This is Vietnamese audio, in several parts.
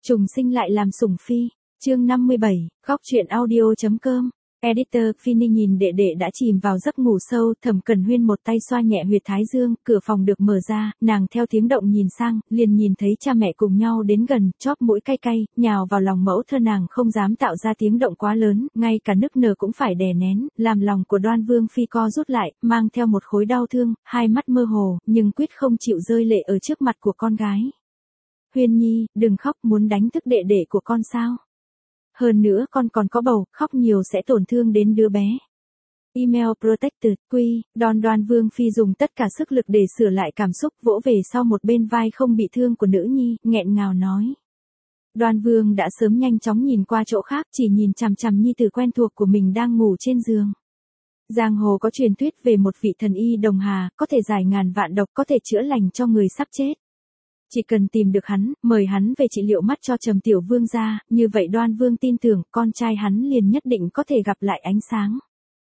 Trùng sinh lại làm sủng phi. Chương 57, góc truyện audio.com. Editor, Phinny nhìn đệ đệ đã chìm vào giấc ngủ sâu, Thẩm Cẩn Huyên một tay xoa nhẹ huyệt thái dương, cửa phòng được mở ra, nàng theo tiếng động nhìn sang, liền nhìn thấy cha mẹ cùng nhau đến gần, chóp mũi cay cay, nhào vào lòng mẫu thân nàng không dám tạo ra tiếng động quá lớn, ngay cả nức nở cũng phải đè nén, làm lòng của Đoan Vương Phi co rút lại, mang theo một khối đau thương, hai mắt mơ hồ, nhưng quyết không chịu rơi lệ ở trước mặt của con gái. Huyên Nhi, đừng khóc, muốn đánh thức đệ đệ của con sao? Hơn nữa con còn có bầu, khóc nhiều sẽ tổn thương đến đứa bé. Email Protected, Quy, Đoan Vương Phi dùng tất cả sức lực để sửa lại cảm xúc, vỗ về sau một bên vai không bị thương của nữ nhi, nghẹn ngào nói. Đoan Vương đã sớm nhanh chóng nhìn qua chỗ khác, chỉ nhìn chằm chằm nhi tử quen thuộc của mình đang ngủ trên giường. Giang hồ có truyền thuyết về một vị thần y đồng hà, có thể giải ngàn vạn độc, có thể chữa lành cho người sắp chết. Chỉ cần tìm được hắn, mời hắn về trị liệu mắt cho Trầm Tiểu Vương gia, như vậy Đoan Vương tin tưởng con trai hắn liền nhất định có thể gặp lại ánh sáng.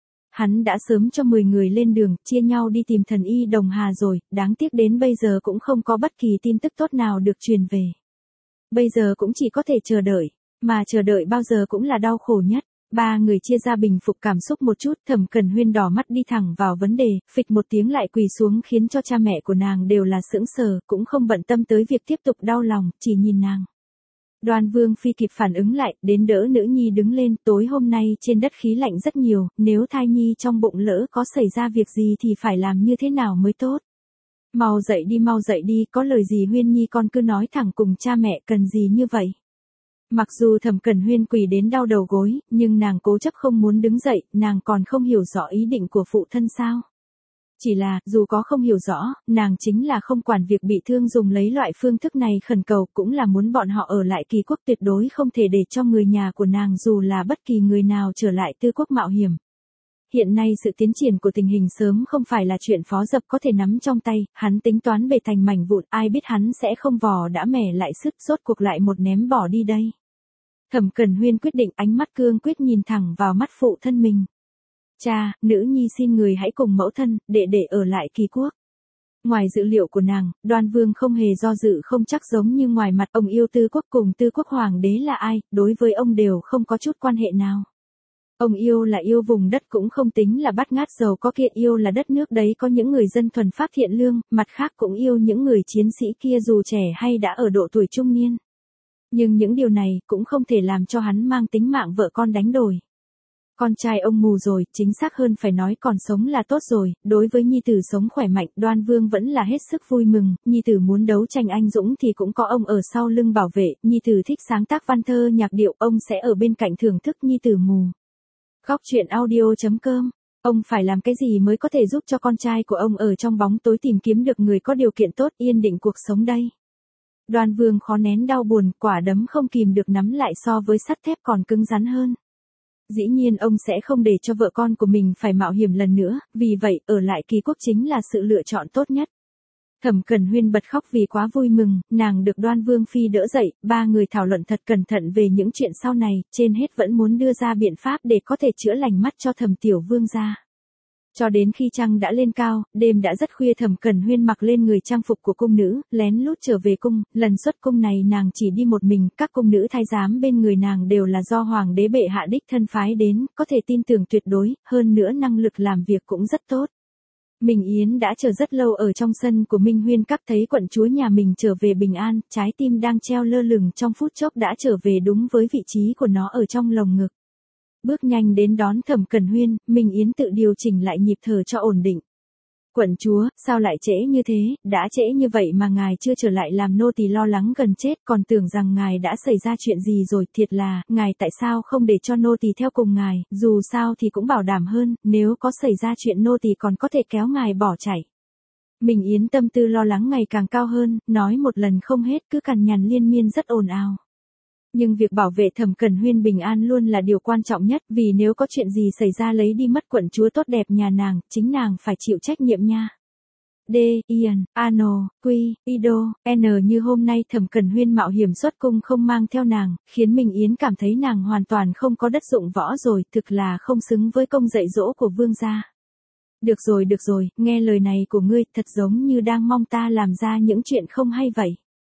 Hắn đã sớm cho 10 người lên đường, chia nhau đi tìm thần y đồng hà rồi, đáng tiếc đến bây giờ cũng không có bất kỳ tin tức tốt nào được truyền về. Bây giờ cũng chỉ có thể chờ đợi, mà chờ đợi bao giờ cũng là đau khổ nhất. Ba người chia ra bình phục cảm xúc một chút, Thẩm Cẩn Huyên đỏ mắt đi thẳng vào vấn đề, phịch một tiếng lại quỳ xuống khiến cho cha mẹ của nàng đều là sững sờ, cũng không bận tâm tới việc tiếp tục đau lòng, chỉ nhìn nàng. Đoan Vương Phi kịp phản ứng lại, đến đỡ nữ nhi đứng lên, tối hôm nay trên đất khí lạnh rất nhiều, nếu thai nhi trong bụng lỡ có xảy ra việc gì thì phải làm như thế nào mới tốt. Mau dậy đi, có lời gì Huyên Nhi con cứ nói thẳng cùng cha mẹ, cần gì như vậy. Mặc dù Thẩm Cẩn Huyên quỳ đến đau đầu gối, nhưng nàng cố chấp không muốn đứng dậy, nàng còn không hiểu rõ ý định của phụ thân sao. Chỉ là, dù có không hiểu rõ, nàng chính là không quản việc bị thương dùng lấy loại phương thức này khẩn cầu, cũng là muốn bọn họ ở lại Kỳ Quốc, tuyệt đối không thể để cho người nhà của nàng dù là bất kỳ người nào trở lại Tư Quốc mạo hiểm. Hiện nay sự tiến triển của tình hình sớm không phải là chuyện Phó Dập có thể nắm trong tay, hắn tính toán bể thành mảnh vụn, ai biết hắn sẽ không vò đã mẻ lại sức, rốt cuộc lại một ném bỏ đi đây. Thẩm Cẩn Huyên quyết định, ánh mắt cương quyết nhìn thẳng vào mắt phụ thân mình. Cha, nữ nhi xin người hãy cùng mẫu thân, đệ ở lại Kỳ Quốc. Ngoài dự liệu của nàng, Đoan Vương không hề do dự không chắc giống như ngoài mặt ông yêu Tư Quốc cùng Tư Quốc hoàng đế là ai, đối với ông đều không có chút quan hệ nào. Ông yêu là yêu vùng đất cũng không tính là bát ngát giàu có kia, yêu là đất nước đấy có những người dân thuần pháp thiện lương, mặt khác cũng yêu những người chiến sĩ kia dù trẻ hay đã ở độ tuổi trung niên. Nhưng những điều này cũng không thể làm cho hắn mang tính mạng vợ con đánh đổi. Con trai ông mù rồi, chính xác hơn phải nói còn sống là tốt rồi, đối với nhi tử sống khỏe mạnh, Đoan Vương vẫn là hết sức vui mừng, nhi tử muốn đấu tranh anh dũng thì cũng có ông ở sau lưng bảo vệ, nhi tử thích sáng tác văn thơ nhạc điệu, ông sẽ ở bên cạnh thưởng thức nhi tử mù. Góc truyện audio.com. Ông phải làm cái gì mới có thể giúp cho con trai của ông ở trong bóng tối tìm kiếm được người có điều kiện tốt, yên định cuộc sống đây. Đoan Vương khó nén đau buồn, quả đấm không kìm được nắm lại, so với sắt thép còn cứng rắn hơn. Dĩ nhiên ông sẽ không để cho vợ con của mình phải mạo hiểm lần nữa, vì vậy ở lại Kỳ Quốc chính là sự lựa chọn tốt nhất. Thẩm Cẩn Huyên bật khóc vì quá vui mừng, nàng được Đoan Vương Phi đỡ dậy, ba người thảo luận thật cẩn thận về những chuyện sau này, trên hết vẫn muốn đưa ra biện pháp để có thể chữa lành mắt cho Thẩm Tiểu Vương gia. Cho đến khi trăng đã lên cao, đêm đã rất khuya, Thẩm Cẩn Huyên mặc lên người trang phục của cung nữ, lén lút trở về cung, lần xuất cung này nàng chỉ đi một mình, các cung nữ thái giám bên người nàng đều là do hoàng đế bệ hạ đích thân phái đến, có thể tin tưởng tuyệt đối, hơn nữa năng lực làm việc cũng rất tốt. Minh Yến đã chờ rất lâu ở trong sân của Minh Huyên Các, thấy quận chúa nhà mình trở về bình an, trái tim đang treo lơ lửng trong phút chốc đã trở về đúng với vị trí của nó ở trong lồng ngực. Bước nhanh đến đón Thẩm Cẩn Huyên, Minh Yến tự điều chỉnh lại nhịp thở cho ổn định. Quận chúa, sao lại trễ như thế, đã trễ như vậy mà ngài chưa trở lại, làm nô tỳ lo lắng gần chết, còn tưởng rằng ngài đã xảy ra chuyện gì rồi, thiệt là, ngài tại sao không để cho nô tỳ theo cùng ngài, dù sao thì cũng bảo đảm hơn, nếu có xảy ra chuyện nô tỳ còn có thể kéo ngài bỏ chạy. Minh Yến tâm tư lo lắng ngày càng cao hơn, nói một lần không hết, cứ cằn nhằn liên miên rất ồn ào. Nhưng việc bảo vệ Thẩm Cẩn Huyên bình an luôn là điều quan trọng nhất, vì nếu có chuyện gì xảy ra lấy đi mất quận chúa tốt đẹp nhà nàng, chính nàng phải chịu trách nhiệm nha. D, Ian, Ano, Quy, Ido, N như hôm nay Thẩm Cẩn Huyên mạo hiểm xuất cung không mang theo nàng, khiến Minh Yến cảm thấy nàng hoàn toàn không có đất dụng võ rồi, thực là không xứng với công dạy dỗ của vương gia. Được rồi, nghe lời này của ngươi, thật giống như đang mong ta làm ra những chuyện không hay vậy.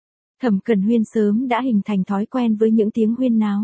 Thẩm Cẩn Huyên sớm đã hình thành thói quen với những tiếng huyên náo,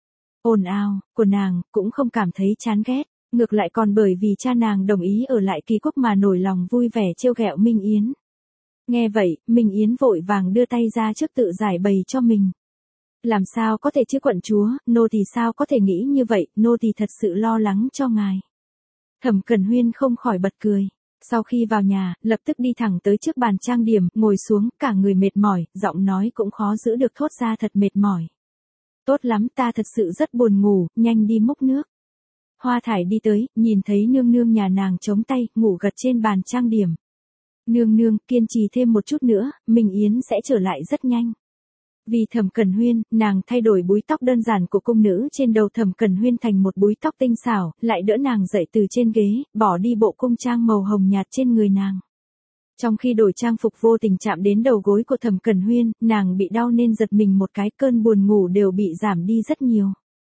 ồn ào của nàng, cũng không cảm thấy chán ghét, ngược lại còn bởi vì cha nàng đồng ý ở lại ký quốc mà nổi lòng vui vẻ trêu ghẹo Minh Yến. Nghe vậy, Minh Yến vội vàng đưa tay ra trước tự giải bày cho mình. Làm sao có thể chứ quận chúa, nô tỳ sao có thể nghĩ như vậy, nô tỳ thật sự lo lắng cho ngài. Thẩm Cẩn Huyên không khỏi bật cười. Sau khi vào nhà, lập tức đi thẳng tới trước bàn trang điểm, ngồi xuống, cả người mệt mỏi, giọng nói cũng khó giữ được thốt ra thật mệt mỏi. Tốt lắm, ta thật sự rất buồn ngủ, nhanh đi múc nước. Hoa Thải đi tới, nhìn thấy nương nương nhà nàng chống tay, ngủ gật trên bàn trang điểm. Nương nương, kiên trì thêm một chút nữa, Minh Yến sẽ trở lại rất nhanh. Vì Thẩm Cẩn Huyên, nàng thay đổi búi tóc đơn giản của cung nữ trên đầu Thẩm Cẩn Huyên thành một búi tóc tinh xảo, lại đỡ nàng dậy từ trên ghế, bỏ đi bộ cung trang màu hồng nhạt trên người nàng. Trong khi đổi trang phục vô tình chạm đến đầu gối của Thẩm Cẩn Huyên, nàng bị đau nên giật mình một cái, cơn buồn ngủ đều bị giảm đi rất nhiều.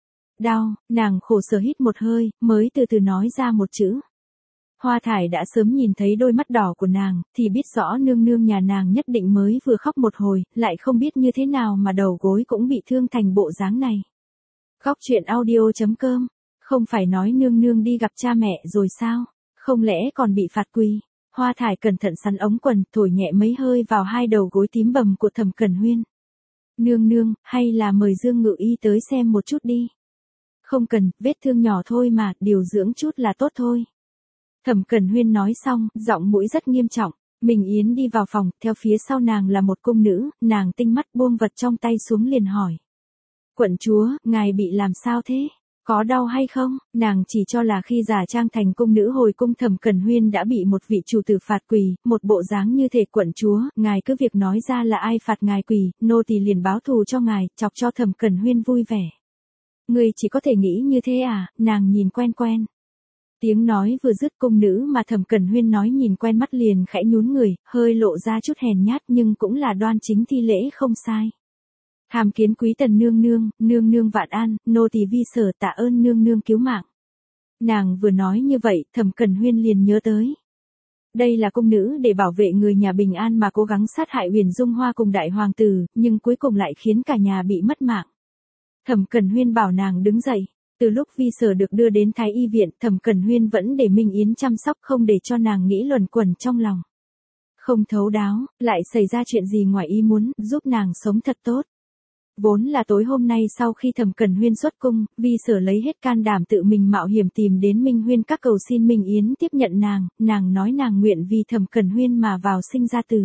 Đau, nàng khổ sở hít một hơi, mới từ từ nói ra một chữ. Hoa Thải đã sớm nhìn thấy đôi mắt đỏ của nàng, thì biết rõ nương nương nhà nàng nhất định mới vừa khóc một hồi, lại không biết như thế nào mà đầu gối cũng bị thương thành bộ dáng này. Góc truyện audio.com, không phải nói nương nương đi gặp cha mẹ rồi sao, không lẽ còn bị phạt quỳ. Hoa Thải cẩn thận sắn ống quần, thổi nhẹ mấy hơi vào hai đầu gối tím bầm của Thẩm Cẩn Huyên. Nương nương, hay là mời Dương Ngự Y tới xem một chút đi. Không cần, vết thương nhỏ thôi mà, điều dưỡng chút là tốt thôi. Thẩm Cẩn Huyên nói xong, giọng mũi rất nghiêm trọng. Minh Yến đi vào phòng, theo phía sau nàng là một cung nữ, nàng tinh mắt buông vật trong tay xuống liền hỏi. Quận chúa, ngài bị làm sao thế? Có đau hay không? Nàng chỉ cho là khi giả trang thành cung nữ hồi cung Thẩm Cẩn Huyên đã bị một vị chủ tử phạt quỳ, một bộ dáng như thể quận chúa, ngài cứ việc nói ra là ai phạt ngài quỳ, nô tỳ liền báo thù cho ngài, chọc cho Thẩm Cẩn Huyên vui vẻ. Ngươi chỉ có thể nghĩ như thế à, nàng nhìn quen quen. Tiếng nói vừa dứt, cung nữ mà Thẩm Cẩn Huyên nói nhìn quen mắt liền khẽ nhún người, hơi lộ ra chút hèn nhát nhưng cũng là đoan chính thi lễ không sai. Hàm kiến quý tần nương nương, nương nương vạn an, nô tỳ vi sở tạ ơn nương nương cứu mạng. Nàng vừa nói như vậy, Thẩm Cẩn Huyên liền nhớ tới. Đây là cung nữ để bảo vệ người nhà bình an mà cố gắng sát hại Huyền Dung Hoa cùng đại hoàng tử, nhưng cuối cùng lại khiến cả nhà bị mất mạng. Thẩm Cẩn Huyên bảo nàng đứng dậy. Từ lúc vi sở được đưa đến Thái Y viện, Thẩm Cẩn Huyên vẫn để Minh Yến chăm sóc, không để cho nàng nghĩ luẩn quẩn trong lòng. Không thấu đáo, lại xảy ra chuyện gì ngoài ý muốn, giúp nàng sống thật tốt. Vốn là tối hôm nay sau khi Thẩm Cẩn Huyên xuất cung, vi sở lấy hết can đảm tự mình mạo hiểm tìm đến Minh Huyên các cầu xin Minh Yến tiếp nhận nàng nói nàng nguyện vì Thẩm Cẩn Huyên mà vào sinh ra tử.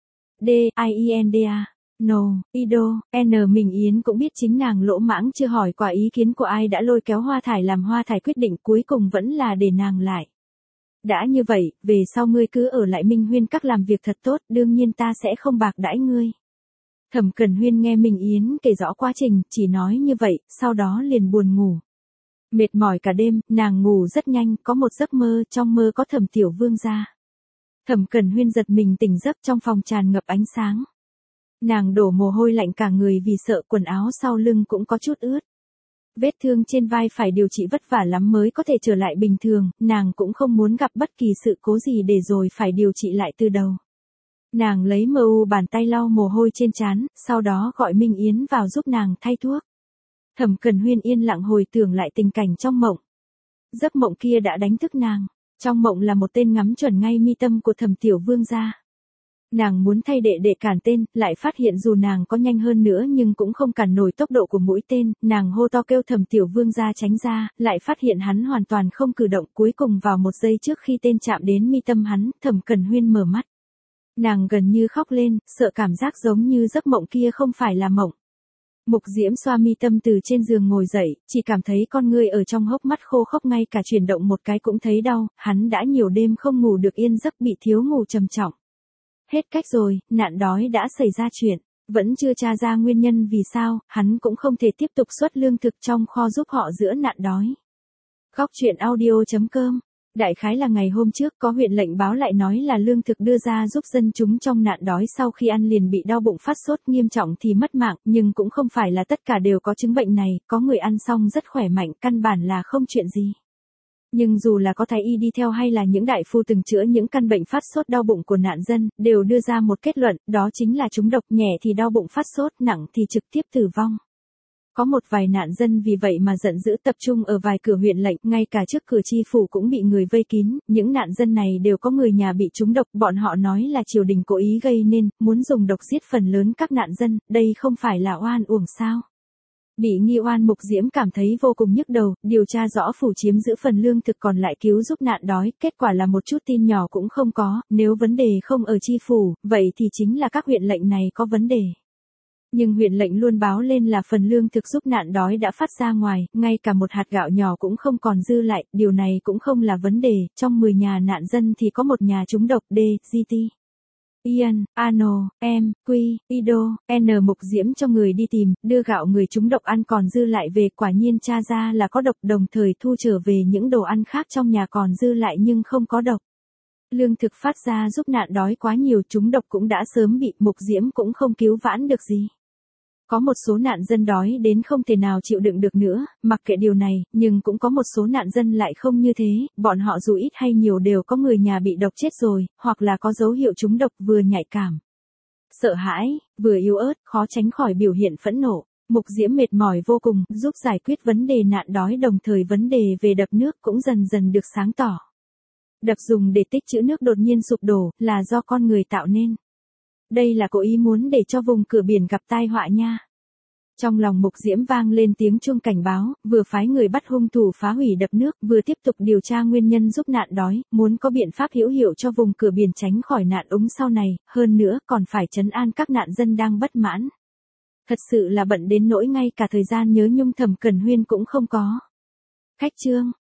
D-I-E-N-D-A. No, Ido, N. Minh Yến cũng biết chính nàng lỗ mãng chưa hỏi qua ý kiến của ai đã lôi kéo Hoa Thải làm Hoa Thải quyết định cuối cùng vẫn là để nàng lại. Đã như vậy, về sau ngươi cứ ở lại Minh Huyên các làm việc thật tốt, đương nhiên ta sẽ không bạc đãi ngươi. Thẩm Cẩn Huyên nghe Minh Yến kể rõ quá trình, chỉ nói như vậy, sau đó liền buồn ngủ. Mệt mỏi cả đêm, nàng ngủ rất nhanh, có một giấc mơ, trong mơ có Thẩm Tiểu Vương ra. Thẩm Cẩn Huyên giật mình tỉnh giấc, trong phòng tràn ngập ánh sáng. Nàng đổ mồ hôi lạnh cả người vì sợ, quần áo sau lưng cũng có chút ướt. Vết thương trên vai phải điều trị vất vả lắm mới có thể trở lại bình thường, nàng cũng không muốn gặp bất kỳ sự cố gì để rồi phải điều trị lại từ đầu. Nàng lấy bàn tay lau mồ hôi trên trán, sau đó gọi Minh Yến vào giúp nàng thay thuốc. Thẩm Cẩn Huyên yên lặng hồi tưởng lại tình cảnh trong mộng. Giấc mộng kia đã đánh thức nàng. Trong mộng là một tên ngắm chuẩn ngay mi tâm của Thẩm Tiểu Vương gia. Nàng muốn thay đệ đệ cản tên, lại phát hiện dù nàng có nhanh hơn nữa nhưng cũng không cản nổi tốc độ của mũi tên, nàng hô to kêu Thẩm Tiểu Vương gia tránh ra, lại phát hiện hắn hoàn toàn không cử động, cuối cùng vào một giây trước khi tên chạm đến mi tâm hắn, Thẩm Cẩn Huyên mở mắt. Nàng gần như khóc lên, sợ cảm giác giống như giấc mộng kia không phải là mộng. Mục Diễm xoa mi tâm từ trên giường ngồi dậy, chỉ cảm thấy con ngươi ở trong hốc mắt khô khốc, ngay cả chuyển động một cái cũng thấy đau, hắn đã nhiều đêm không ngủ được yên giấc, bị thiếu ngủ trầm trọng. Hết cách rồi, nạn đói đã xảy ra chuyện, vẫn chưa tra ra nguyên nhân vì sao, hắn cũng không thể tiếp tục xuất lương thực trong kho giúp họ giữa nạn đói. Góc truyện audio.com. Đại khái là ngày hôm trước có huyện lệnh báo lại nói là lương thực đưa ra giúp dân chúng trong nạn đói sau khi ăn liền bị đau bụng phát sốt nghiêm trọng thì mất mạng, nhưng cũng không phải là tất cả đều có chứng bệnh này, có người ăn xong rất khỏe mạnh, căn bản là không chuyện gì. Nhưng dù là có thái y đi theo hay là những đại phu từng chữa những căn bệnh phát sốt đau bụng của nạn dân, đều đưa ra một kết luận, đó chính là trúng độc, nhẹ thì đau bụng phát sốt, nặng thì trực tiếp tử vong. Có một vài nạn dân vì vậy mà giận dữ tập trung ở vài cửa huyện lệnh, ngay cả trước cửa chi phủ cũng bị người vây kín, những nạn dân này đều có người nhà bị trúng độc, bọn họ nói là triều đình cố ý gây nên, muốn dùng độc giết phần lớn các nạn dân, đây không phải là oan uổng sao? Bị nghi oan Mục Diễm cảm thấy vô cùng nhức đầu, điều tra rõ phủ chiếm giữ phần lương thực còn lại cứu giúp nạn đói, kết quả là một chút tin nhỏ cũng không có, nếu vấn đề không ở chi phủ, vậy thì chính là các huyện lệnh này có vấn đề. Nhưng huyện lệnh luôn báo lên là phần lương thực giúp nạn đói đã phát ra ngoài, ngay cả một hạt gạo nhỏ cũng không còn dư lại, điều này cũng không là vấn đề, trong 10 nhà nạn dân thì có một nhà trúng độc D, GT. Ian, Ano, M, Q, Ido, N. Mục Diễm cho người đi tìm, đưa gạo người trúng độc ăn còn dư lại về, quả nhiên tra ra là có độc, đồng thời thu trở về những đồ ăn khác trong nhà còn dư lại nhưng không có độc. Lương thực phát ra giúp nạn đói quá nhiều, trúng độc cũng đã sớm bị, Mục Diễm cũng không cứu vãn được gì. Có một số nạn dân đói đến không thể nào chịu đựng được nữa, mặc kệ điều này, nhưng cũng có một số nạn dân lại không như thế, bọn họ dù ít hay nhiều đều có người nhà bị độc chết rồi, hoặc là có dấu hiệu trúng độc, vừa nhạy cảm, sợ hãi, vừa yếu ớt, khó tránh khỏi biểu hiện phẫn nộ. Mục Diễm mệt mỏi vô cùng, giúp giải quyết vấn đề nạn đói, đồng thời vấn đề về đập nước cũng dần dần được sáng tỏ. Đập dùng để tích trữ nước đột nhiên sụp đổ, là do con người tạo nên. Đây là cố ý muốn để cho vùng cửa biển gặp tai họa nha. Trong lòng Mục Diễm vang lên tiếng chuông cảnh báo, vừa phái người bắt hung thủ phá hủy đập nước, vừa tiếp tục điều tra nguyên nhân giúp nạn đói, muốn có biện pháp hữu hiệu cho vùng cửa biển tránh khỏi nạn úng sau này, hơn nữa còn phải trấn an các nạn dân đang bất mãn. Thật sự là bận đến nỗi ngay cả thời gian nhớ nhung Thẩm Cẩn Huyên cũng không có. Khách chương